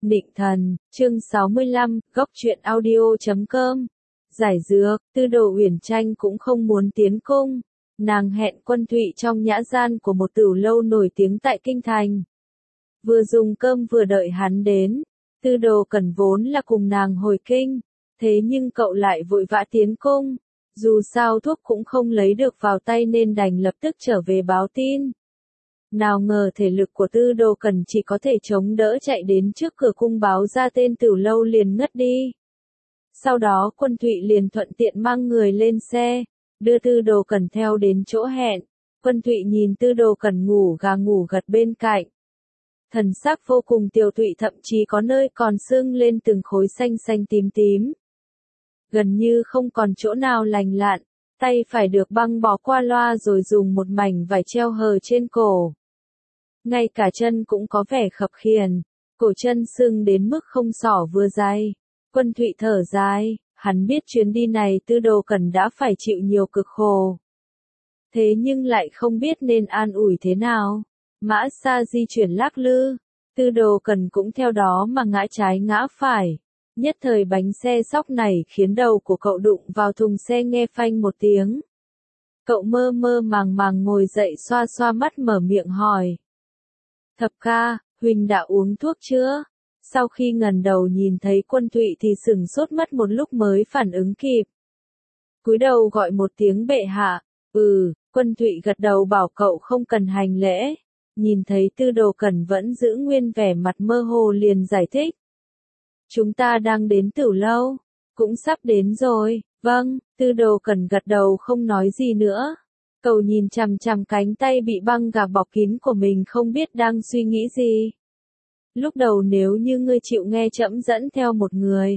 Nịnh thần, chương 65, góc truyện audio.com. Giải dược, Tư Đồ Uyển Tranh cũng không muốn tiến cung. Nàng hẹn Quân Thụy trong nhã gian của một tửu lâu nổi tiếng tại Kinh Thành. Vừa dùng cơm vừa đợi hắn đến. Tư Đồ Cẩn vốn là cùng nàng hồi kinh. Thế nhưng cậu lại vội vã tiến cung. Dù sao thuốc cũng không lấy được vào tay nên đành lập tức trở về báo tin. Nào ngờ thể lực của Tư Đồ Cẩn chỉ có thể chống đỡ chạy đến trước cửa cung báo ra tên tửu lâu liền ngất đi. Sau đó Quân Thụy liền thuận tiện mang người lên xe, đưa Tư Đồ Cẩn theo đến chỗ hẹn. Quân Thụy nhìn Tư Đồ Cẩn ngủ gà ngủ gật bên cạnh. Thần sắc vô cùng tiều tụy, thậm chí có nơi còn sưng lên từng khối xanh xanh tím tím. Gần như không còn chỗ nào lành lặn, tay phải được băng bó qua loa rồi dùng một mảnh vải treo hờ trên cổ. Ngay cả chân cũng có vẻ khập khiễng, cổ chân sưng đến mức không xỏ vừa dày. Quân Thụy thở dài, hắn biết chuyến đi này Tư Đồ Cẩn đã phải chịu nhiều cực khổ. Thế nhưng lại không biết nên an ủi thế nào. Mã xa di chuyển lắc lư, Tư Đồ Cẩn cũng theo đó mà ngã trái ngã phải. Nhất thời bánh xe sóc này khiến đầu của cậu đụng vào thùng xe nghe phanh một tiếng. Cậu mơ mơ màng màng ngồi dậy xoa xoa mắt mở miệng hỏi. Thập ca, Huỳnh đã uống thuốc chưa? Sau khi ngẩng đầu nhìn thấy Quân Thụy thì sửng sốt mất một lúc mới phản ứng kịp. Cúi đầu gọi một tiếng bệ hạ. Quân Thụy gật đầu bảo cậu không cần hành lễ. Nhìn thấy Tư Đồ Cẩn vẫn giữ nguyên vẻ mặt mơ hồ liền giải thích. Chúng ta đang đến tửu lâu, cũng sắp đến rồi. Vâng, Tư Đồ Cẩn gật đầu không nói gì nữa. Cậu nhìn chằm chằm cánh tay bị băng gạc bọc kín của mình không biết đang suy nghĩ gì. Lúc đầu nếu như ngươi chịu nghe trẫm dẫn theo một người,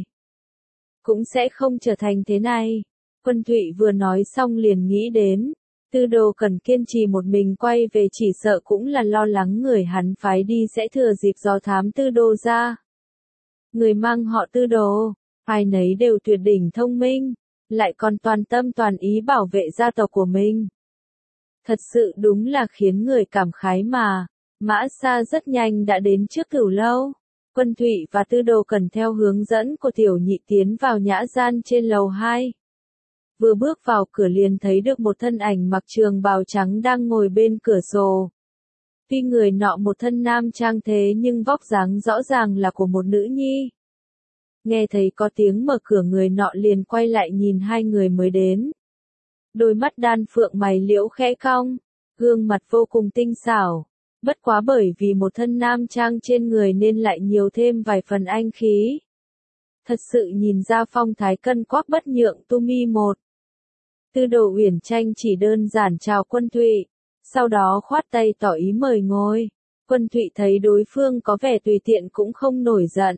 cũng sẽ không trở thành thế này. Quân Thụy vừa nói xong liền nghĩ đến. Tư Đồ Cẩn kiên trì một mình quay về chỉ sợ cũng là lo lắng người hắn phái đi sẽ thừa dịp dò thám Tư Đồ ra. Người mang họ Tư Đồ, ai nấy đều tuyệt đỉnh thông minh, lại còn toàn tâm toàn ý bảo vệ gia tộc của mình. Thật sự đúng là khiến người cảm khái mà. Mã Sa rất nhanh đã đến trước tửu lâu. Quân Thụy và Tư Đồ Cẩn theo hướng dẫn của tiểu nhị tiến vào nhã gian trên lầu 2. Vừa bước vào cửa liền thấy được một thân ảnh mặc trường bào trắng đang ngồi bên cửa sổ. Tuy người nọ một thân nam trang thế nhưng vóc dáng rõ ràng là của một nữ nhi. Nghe thấy có tiếng mở cửa người nọ liền quay lại nhìn hai người mới đến. Đôi mắt đan phượng mày liễu khẽ cong, gương mặt vô cùng tinh xảo. Bất quá bởi vì một thân nam trang trên người nên lại nhiều thêm vài phần anh khí. Thật sự nhìn ra phong thái cân quắc bất nhượng tu mi một. Tư Đồ Uyển Tranh chỉ đơn giản chào Quân Thụy, sau đó khoát tay tỏ ý mời ngồi. Quân Thụy thấy đối phương có vẻ tùy tiện cũng không nổi giận.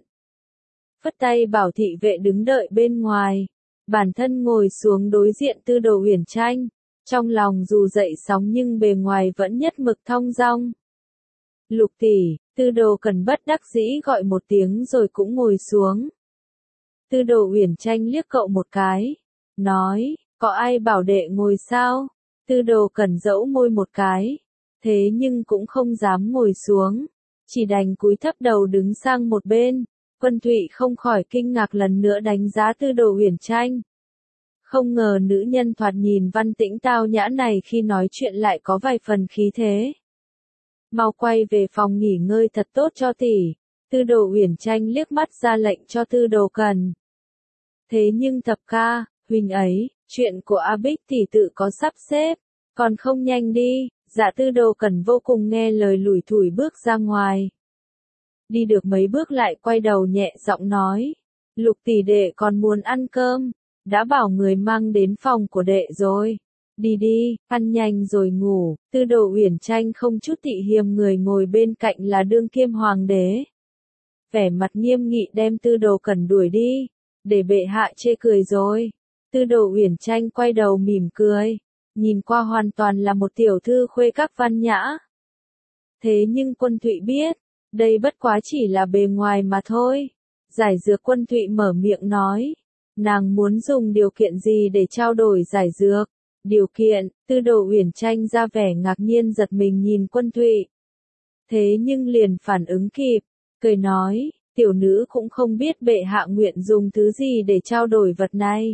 Phất tay bảo thị vệ đứng đợi bên ngoài. Bản thân ngồi xuống đối diện Tư Đồ Uyển Tranh. Trong lòng dù dậy sóng nhưng bề ngoài vẫn nhất mực thong dong. Lục tỷ, Tư Đồ Cẩn bất đắc dĩ gọi một tiếng rồi cũng ngồi xuống. Tư Đồ Uyển Tranh liếc cậu một cái, nói, có ai bảo đệ ngồi sao? Tư Đồ Cẩn dẫu môi một cái, thế nhưng cũng không dám ngồi xuống, chỉ đành cúi thấp đầu đứng sang một bên. Quân Thụy không khỏi kinh ngạc lần nữa đánh giá Tư Đồ Uyển Tranh. Không ngờ nữ nhân thoạt nhìn văn tĩnh tao nhã này khi nói chuyện lại có vài phần khí thế. Mau quay về phòng nghỉ ngơi thật tốt cho tỷ. Tư Đồ Uyển Tranh liếc mắt ra lệnh cho Tư Đồ Cẩn. Thế nhưng thập ca, huynh ấy, chuyện của A Bích tỷ tự có sắp xếp, còn không nhanh đi. Dạ Tư Đồ Cẩn vô cùng nghe lời lủi thủi bước ra ngoài. Đi được mấy bước lại quay đầu nhẹ giọng nói. Lục tỷ đệ còn muốn ăn cơm, đã bảo người mang đến phòng của đệ rồi. Đi đi, ăn nhanh rồi ngủ. Tư Đồ Uyển Tranh không chút tị hiềm người ngồi bên cạnh là đương kim hoàng đế. Vẻ mặt nghiêm nghị đem Tư Đồ Cẩn đuổi đi, để bệ hạ chê cười rồi. Tư Đồ Uyển Tranh quay đầu mỉm cười, nhìn qua hoàn toàn là một tiểu thư khuê các văn nhã. Thế nhưng Quân Thụy biết, đây bất quá chỉ là bề ngoài mà thôi. Giải dược Quân Thụy mở miệng nói, nàng muốn dùng điều kiện gì để trao đổi giải dược? Điều kiện, Tư Đồ Uyển Tranh ra vẻ ngạc nhiên giật mình nhìn Quân Thụy. Thế nhưng liền phản ứng kịp, cười nói, tiểu nữ cũng không biết bệ hạ nguyện dùng thứ gì để trao đổi vật này.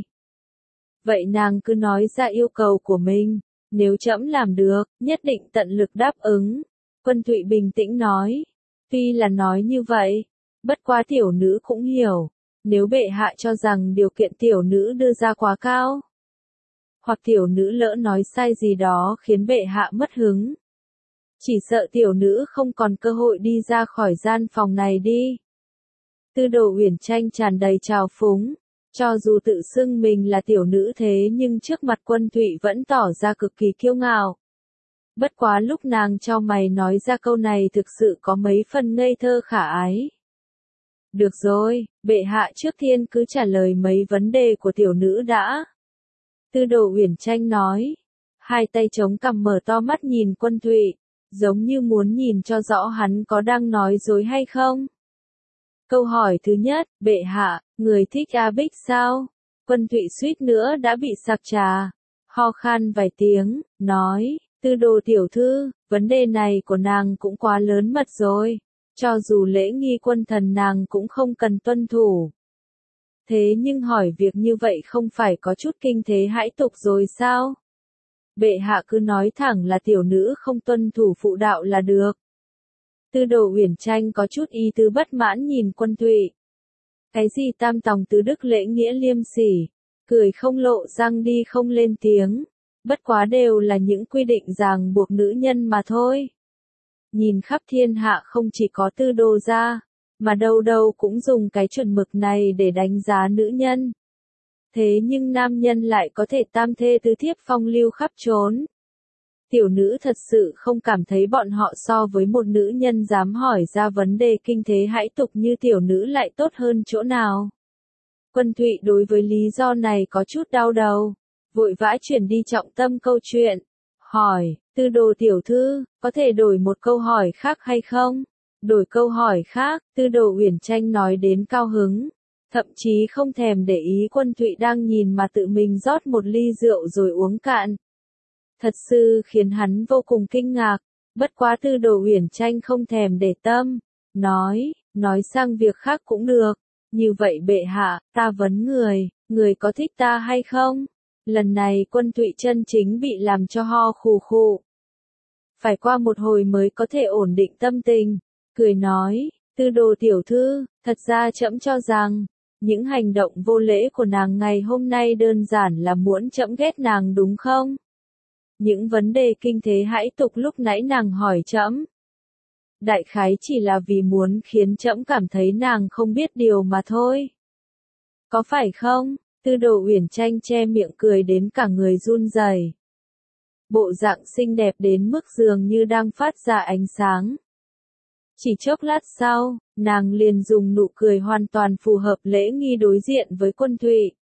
Vậy nàng cứ nói ra yêu cầu của mình, nếu trẫm làm được, nhất định tận lực đáp ứng. Quân Thụy bình tĩnh nói, tuy là nói như vậy, bất quá tiểu nữ cũng hiểu, nếu bệ hạ cho rằng điều kiện tiểu nữ đưa ra quá cao, hoặc tiểu nữ lỡ nói sai gì đó khiến bệ hạ mất hứng, chỉ sợ tiểu nữ không còn cơ hội đi ra khỏi gian phòng này đi. Tư Đồ Uyển Tranh tràn đầy trào phúng, cho dù tự xưng mình là tiểu nữ thế nhưng trước mặt Quân Thụy vẫn tỏ ra cực kỳ kiêu ngạo. Bất quá lúc nàng chau mày nói ra câu này thực sự có mấy phần ngây thơ khả ái. Được rồi, bệ hạ trước tiên cứ trả lời mấy vấn đề của tiểu nữ đã. Tư Đồ Uyển Tranh nói, hai tay chống cằm mở to mắt nhìn Quân Thụy, giống như muốn nhìn cho rõ hắn có đang nói dối hay không. Câu hỏi thứ nhất, bệ hạ, người thích A Bích sao? Quân Thụy suýt nữa đã bị sặc trà, ho khan vài tiếng, nói, Tư Đồ tiểu thư, vấn đề này của nàng cũng quá lớn mật rồi, cho dù lễ nghi quân thần nàng cũng không cần tuân thủ. Thế nhưng hỏi việc như vậy không phải có chút kinh thế hãi tục rồi sao? Bệ hạ cứ nói thẳng là tiểu nữ không tuân thủ phụ đạo là được. Tư Đồ Uyển Tranh có chút ý tứ bất mãn nhìn Quân Thụy. Cái gì tam tòng tứ đức lễ nghĩa liêm sỉ, cười không lộ răng đi không lên tiếng, bất quá đều là những quy định ràng buộc nữ nhân mà thôi. Nhìn khắp thiên hạ không chỉ có Tư Đồ gia, mà đâu đâu cũng dùng cái chuẩn mực này để đánh giá nữ nhân. Thế nhưng nam nhân lại có thể tam thê tứ thiếp phong lưu khắp trốn. Tiểu nữ thật sự không cảm thấy bọn họ so với một nữ nhân dám hỏi ra vấn đề kinh thế hãi tục như tiểu nữ lại tốt hơn chỗ nào. Quân Thụy đối với lý do này có chút đau đầu, vội vã chuyển đi trọng tâm câu chuyện. Hỏi, Tư Đồ tiểu thư, có thể đổi một câu hỏi khác hay không? Đổi câu hỏi khác, Tư Đồ Uyển Tranh nói đến cao hứng, thậm chí không thèm để ý Quân Thụy đang nhìn mà tự mình rót một ly rượu rồi uống cạn. Thật sự khiến hắn vô cùng kinh ngạc, bất quá Tư Đồ Uyển Tranh không thèm để tâm, nói sang việc khác cũng được, như vậy bệ hạ, ta vấn người có thích ta hay không? Lần này Quân Thụy chân chính bị làm cho ho khù khụ. Phải qua một hồi mới có thể ổn định tâm tình, cười nói, Tư Đồ tiểu thư, thật ra trẫm cho rằng, những hành động vô lễ của nàng ngày hôm nay đơn giản là muốn trẫm ghét nàng đúng không? Những vấn đề kinh thế hãi tục lúc nãy nàng hỏi trẫm, đại khái chỉ là vì muốn khiến trẫm cảm thấy nàng không biết điều mà thôi. Có phải không? Tư Đồ Uyển Tranh che miệng cười đến cả người run rẩy. Bộ dạng xinh đẹp đến mức dường như đang phát ra ánh sáng. Chỉ chốc lát sau, nàng liền dùng nụ cười hoàn toàn phù hợp lễ nghi đối diện với Quân Thụy.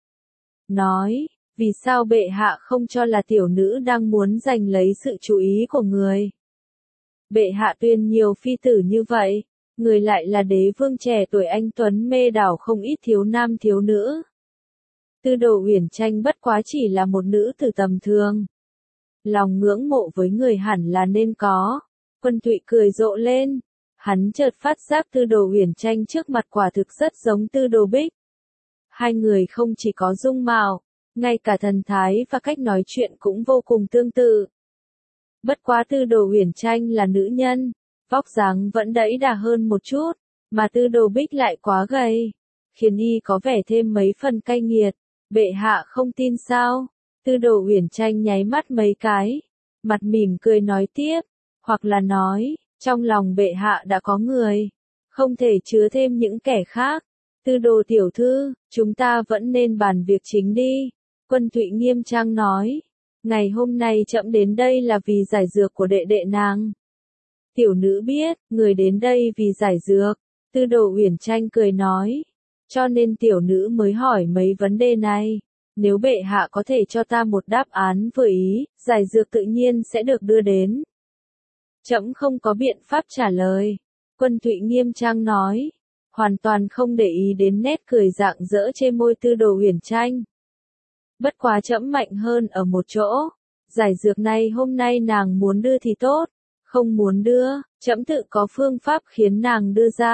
Nói, vì sao bệ hạ không cho là tiểu nữ đang muốn giành lấy sự chú ý của người? Bệ hạ tuyên nhiều phi tử như vậy, người lại là đế vương trẻ tuổi anh tuấn mê đảo không ít thiếu nam thiếu nữ. Tư Đồ Uyển Tranh bất quá chỉ là một nữ tử tầm thường. Lòng ngưỡng mộ với người hẳn là nên có. Quân Thụy cười rộ lên. Hắn chợt phát giác Tư Đồ Uyển Tranh trước mặt quả thực rất giống Tư Đồ Bích. Hai người không chỉ có dung mạo, ngay cả thần thái và cách nói chuyện cũng vô cùng tương tự. Bất quá Tư Đồ Uyển Tranh là nữ nhân, vóc dáng vẫn đẫy đà hơn một chút, mà Tư Đồ Bích lại quá gầy, khiến y có vẻ thêm mấy phần cay nghiệt. Bệ hạ không tin sao? Tư Đồ Uyển Tranh nháy mắt mấy cái, mặt mỉm cười nói tiếp, hoặc là nói, trong lòng bệ hạ đã có người, không thể chứa thêm những kẻ khác. Tư Đồ tiểu thư, chúng ta vẫn nên bàn việc chính đi. Quân Thụy nghiêm trang nói, ngày hôm nay trẫm đến đây là vì giải dược của đệ đệ nàng. Tiểu nữ biết, người đến đây vì giải dược. Tư Đồ Uyển Tranh cười nói, cho nên tiểu nữ mới hỏi mấy vấn đề này. Nếu bệ hạ có thể cho ta một đáp án vừa ý, giải dược tự nhiên sẽ được đưa đến. Trẫm không có biện pháp trả lời. Quân Thụy nghiêm trang nói, hoàn toàn không để ý đến nét cười rạng rỡ trên môi Tư Đồ Uyển Tranh. Bất quá trẫm mạnh hơn ở một chỗ, giải dược này hôm nay nàng muốn đưa thì tốt, không muốn đưa, trẫm tự có phương pháp khiến nàng đưa ra.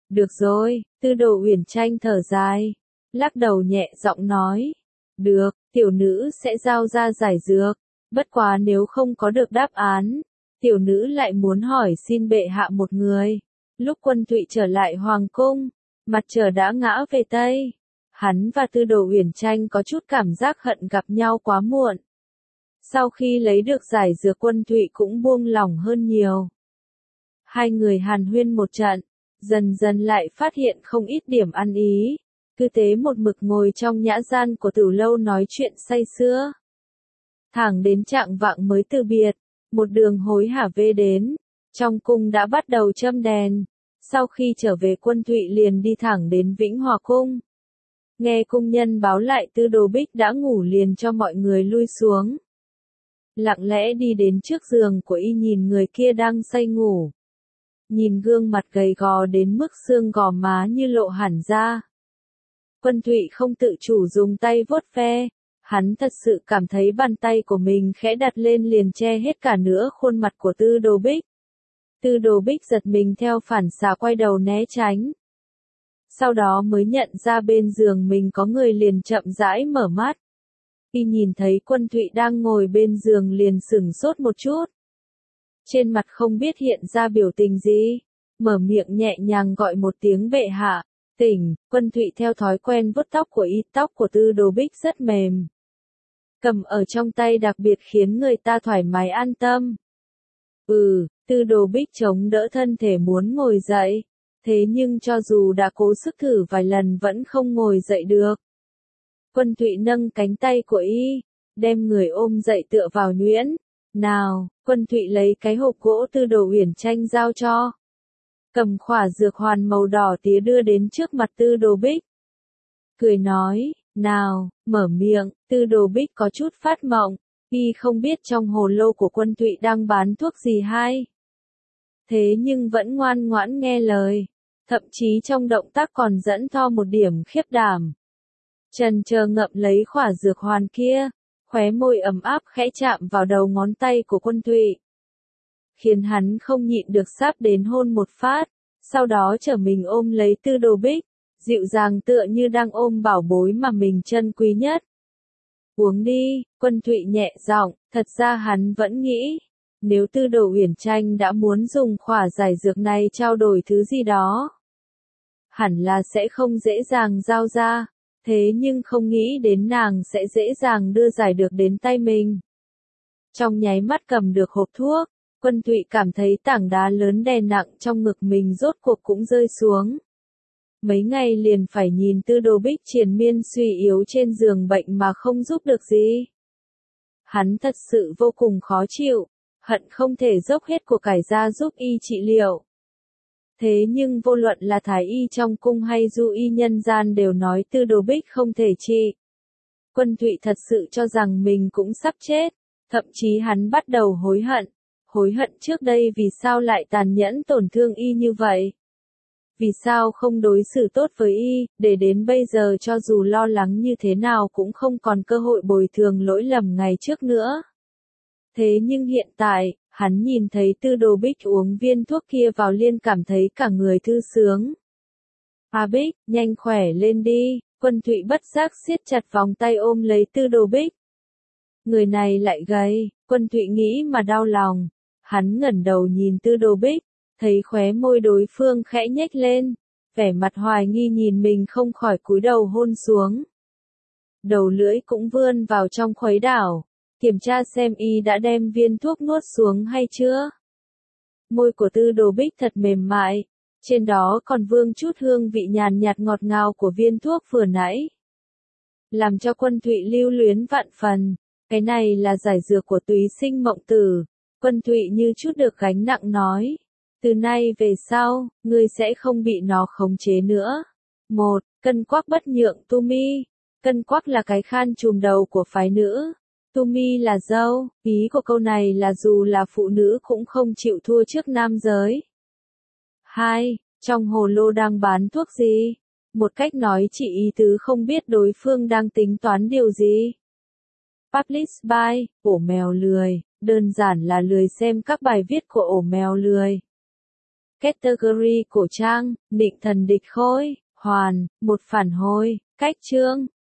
Được rồi, Tư Đồ Uyển Tranh thở dài, lắc đầu nhẹ giọng nói. Được, tiểu nữ sẽ giao ra giải dược, bất quá nếu không có được đáp án, tiểu nữ lại muốn hỏi xin bệ hạ một người. Lúc Quân Thụy trở lại hoàng cung, mặt trời đã ngã về Tây. Hắn và Tư Đồ Uyển Tranh có chút cảm giác hận gặp nhau quá muộn. Sau khi lấy được giải dược, Quân Thụy cũng buông lỏng hơn nhiều. Hai người hàn huyên một trận, dần dần lại phát hiện không ít điểm ăn ý. Cứ thế một mực ngồi trong nhã gian của Tử Lâu nói chuyện say sưa. Thẳng đến chạng vạng mới từ biệt, một đường hối hả về đến, trong cung đã bắt đầu châm đèn. Sau khi trở về, Quân Thụy liền đi thẳng đến Vĩnh Hòa cung. Nghe cung nhân báo lại Tư Đồ Bích đã ngủ, liền cho mọi người lui xuống. Lặng lẽ đi đến trước giường của y, nhìn người kia đang say ngủ. Nhìn gương mặt gầy gò đến mức xương gò má như lộ hẳn ra. Quân Thụy không tự chủ dùng tay vuốt ve, hắn thật sự cảm thấy bàn tay của mình khẽ đặt lên liền che hết cả nửa khuôn mặt của Tư Đồ Bích. Tư Đồ Bích giật mình theo phản xạ quay đầu né tránh. Sau đó mới nhận ra bên giường mình có người, liền chậm rãi mở mắt. Khi nhìn thấy Quân Thụy đang ngồi bên giường liền sửng sốt một chút. Trên mặt không biết hiện ra biểu tình gì, mở miệng nhẹ nhàng gọi một tiếng bệ hạ. Tỉnh, Quân Thụy theo thói quen vuốt tóc của y, tóc của Tư Đồ Bích rất mềm. Cầm ở trong tay đặc biệt khiến người ta thoải mái an tâm. Tư Đồ Bích chống đỡ thân thể muốn ngồi dậy. Thế nhưng cho dù đã cố sức thử vài lần vẫn không ngồi dậy được. Quân Thụy nâng cánh tay của y, đem người ôm dậy tựa vào nhuyễn. Nào, Quân Thụy lấy cái hộp gỗ Tư Đồ Uyển Tranh giao cho. Cầm khỏa dược hoàn màu đỏ tía đưa đến trước mặt Tư Đồ Bích. Cười nói, nào, mở miệng. Tư Đồ Bích có chút phát mộng, y không biết trong hồ lô của Quân Thụy đang bán thuốc gì hay. Thế nhưng vẫn ngoan ngoãn nghe lời, thậm chí trong động tác còn dẫn to một điểm khiếp đảm. Trần chờ ngậm lấy khỏa dược hoàn kia, khóe môi ấm áp khẽ chạm vào đầu ngón tay của Quân Thụy. Khiến hắn không nhịn được sắp đến hôn một phát, sau đó trở mình ôm lấy Tư Đồ Bích, dịu dàng tựa như đang ôm bảo bối mà mình trân quý nhất. Uống đi, Quân Thụy nhẹ giọng, thật ra hắn vẫn nghĩ, nếu Tư Đồ Uyển Tranh đã muốn dùng khỏa giải dược này trao đổi thứ gì đó, hẳn là sẽ không dễ dàng giao ra, thế nhưng không nghĩ đến nàng sẽ dễ dàng đưa giải được đến tay mình. Trong nháy mắt cầm được hộp thuốc, Quân Thụy cảm thấy tảng đá lớn đè nặng trong ngực mình rốt cuộc cũng rơi xuống. Mấy ngày liền phải nhìn Tư Đồ Bích triền miên suy yếu trên giường bệnh mà không giúp được gì. Hắn thật sự vô cùng khó chịu, hận không thể dốc hết của cải ra giúp y trị liệu. Thế nhưng vô luận là thái y trong cung hay du y nhân gian đều nói Tư Đồ Bích không thể trị. Quân Thụy thật sự cho rằng mình cũng sắp chết, thậm chí hắn bắt đầu hối hận trước đây vì sao lại tàn nhẫn tổn thương y như vậy. Vì sao không đối xử tốt với y, để đến bây giờ cho dù lo lắng như thế nào cũng không còn cơ hội bồi thường lỗi lầm ngày trước nữa. Thế nhưng hiện tại, hắn nhìn thấy Tư Đồ Bích uống viên thuốc kia vào liền cảm thấy cả người thư sướng. Bích, nhanh khỏe lên đi, Quân Thụy bất giác siết chặt vòng tay ôm lấy Tư Đồ Bích. Người này lại gầy, Quân Thụy nghĩ mà đau lòng. Hắn ngẩng đầu nhìn Tư Đồ Bích, thấy khóe môi đối phương khẽ nhếch lên, vẻ mặt hoài nghi nhìn mình không khỏi cúi đầu hôn xuống. Đầu lưỡi cũng vươn vào trong khuấy đảo, kiểm tra xem y đã đem viên thuốc nuốt xuống hay chưa. Môi của Tư Đồ Bích thật mềm mại, trên đó còn vương chút hương vị nhàn nhạt ngọt ngào của viên thuốc vừa nãy. Làm cho Quân Thụy lưu luyến vạn phần, cái này là giải dược của Túy Sinh Mộng Tử. Quân Thụy như chút được gánh nặng nói, từ nay về sau, ngươi sẽ không bị nó khống chế nữa. 1. Cân quắc bất nhượng tu mi. Cân quắc là cái khăn trùm đầu của phái nữ. Tu mi là dâu, ý của câu này là dù là phụ nữ cũng không chịu thua trước nam giới. 2. Trong hồ lô đang bán thuốc gì? Một cách nói chỉ ý tứ không biết đối phương đang tính toán điều gì. Publish by, ổ mèo lười, đơn giản là lười xem các bài viết của ổ mèo lười. Category cổ trang, định thần địch khôi, hoàn, một phản hồi, cách chương.